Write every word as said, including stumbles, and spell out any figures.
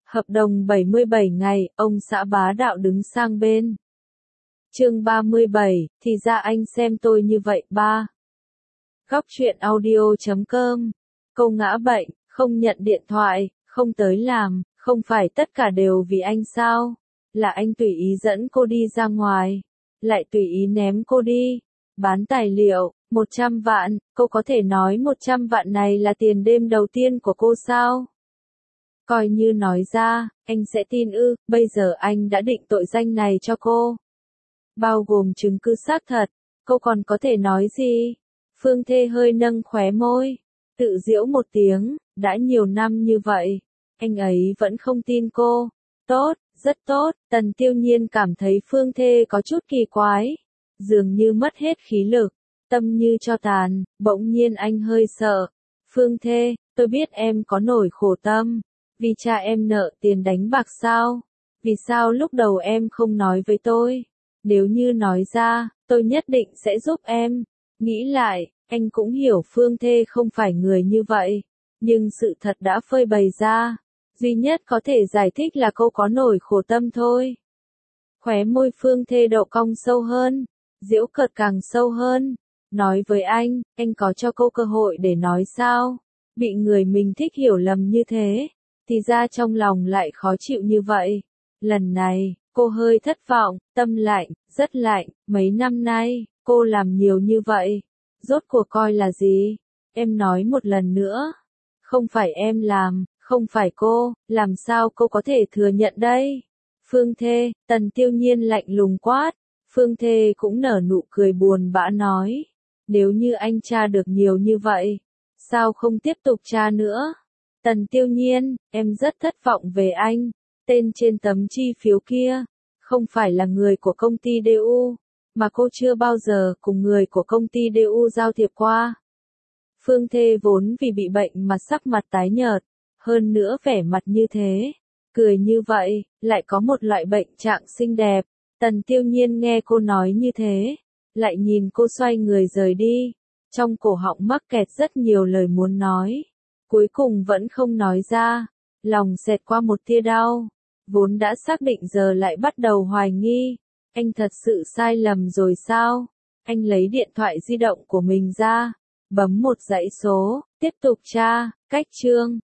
Hợp đồng bảy mươi bảy ngày, ông xã bá đạo đứng sang bên. Chương ba mươi bảy, thì ra anh xem tôi như vậy ba. Góc truyện audio chấm com. Câu ngã bệnh, không nhận điện thoại, không tới làm, không phải tất cả đều vì anh sao? Là anh tùy ý dẫn cô đi ra ngoài, lại tùy ý ném cô đi. Bán tài liệu, một trăm vạn, cô có thể nói một trăm vạn này là tiền đêm đầu tiên của cô sao? Coi như nói ra, anh sẽ tin ư, bây giờ anh đã định tội danh này cho cô. Bao gồm chứng cứ xác thật, cô còn có thể nói gì? Phương Thê hơi nâng khóe môi, tự giễu một tiếng, đã nhiều năm như vậy, anh ấy vẫn không tin cô. Tốt, rất tốt, Tần Tiêu Nhiên cảm thấy Phương Thê có chút kỳ quái, dường như mất hết khí lực, tâm như cho tàn, bỗng nhiên anh hơi sợ. Phương Thê, tôi biết em có nỗi khổ tâm, vì cha em nợ tiền đánh bạc sao? Vì sao lúc đầu em không nói với tôi? Nếu như nói ra, tôi nhất định sẽ giúp em. Nghĩ lại, anh cũng hiểu Phương Thê không phải người như vậy, nhưng sự thật đã phơi bày ra. Duy nhất có thể giải thích là cô có nỗi khổ tâm thôi. Khóe môi Phương Thê độ cong sâu hơn, giễu cợt càng sâu hơn. Nói với anh, anh có cho cô cơ hội để nói sao? Bị người mình thích hiểu lầm như thế, thì ra trong lòng lại khó chịu như vậy. Lần này, cô hơi thất vọng, tâm lạnh, rất lạnh, mấy năm nay, cô làm nhiều như vậy. Rốt cuộc coi là gì? Em nói một lần nữa. Không phải em làm, không phải cô, làm sao cô có thể thừa nhận đây? Phương Thê, Tần Tiêu Nhiên lạnh lùng quát. Phương Thê cũng nở nụ cười buồn bã nói. Nếu như anh tra được nhiều như vậy, sao không tiếp tục tra nữa? Tần Tiêu Nhiên, em rất thất vọng về anh. Tên trên tấm chi phiếu kia, không phải là người của công ty đê u, mà cô chưa bao giờ cùng người của công ty đê u giao thiệp qua. Phương Thê vốn vì bị bệnh mà sắc mặt tái nhợt, hơn nữa vẻ mặt như thế, cười như vậy, lại có một loại bệnh trạng xinh đẹp. Tần Tiêu Nhiên nghe cô nói như thế, lại nhìn cô xoay người rời đi, trong cổ họng mắc kẹt rất nhiều lời muốn nói, cuối cùng vẫn không nói ra, lòng xẹt qua một tia đau, vốn đã xác định giờ lại bắt đầu hoài nghi, anh thật sự sai lầm rồi sao? Anh lấy điện thoại di động của mình ra, bấm một dãy số, tiếp tục tra, cách chương.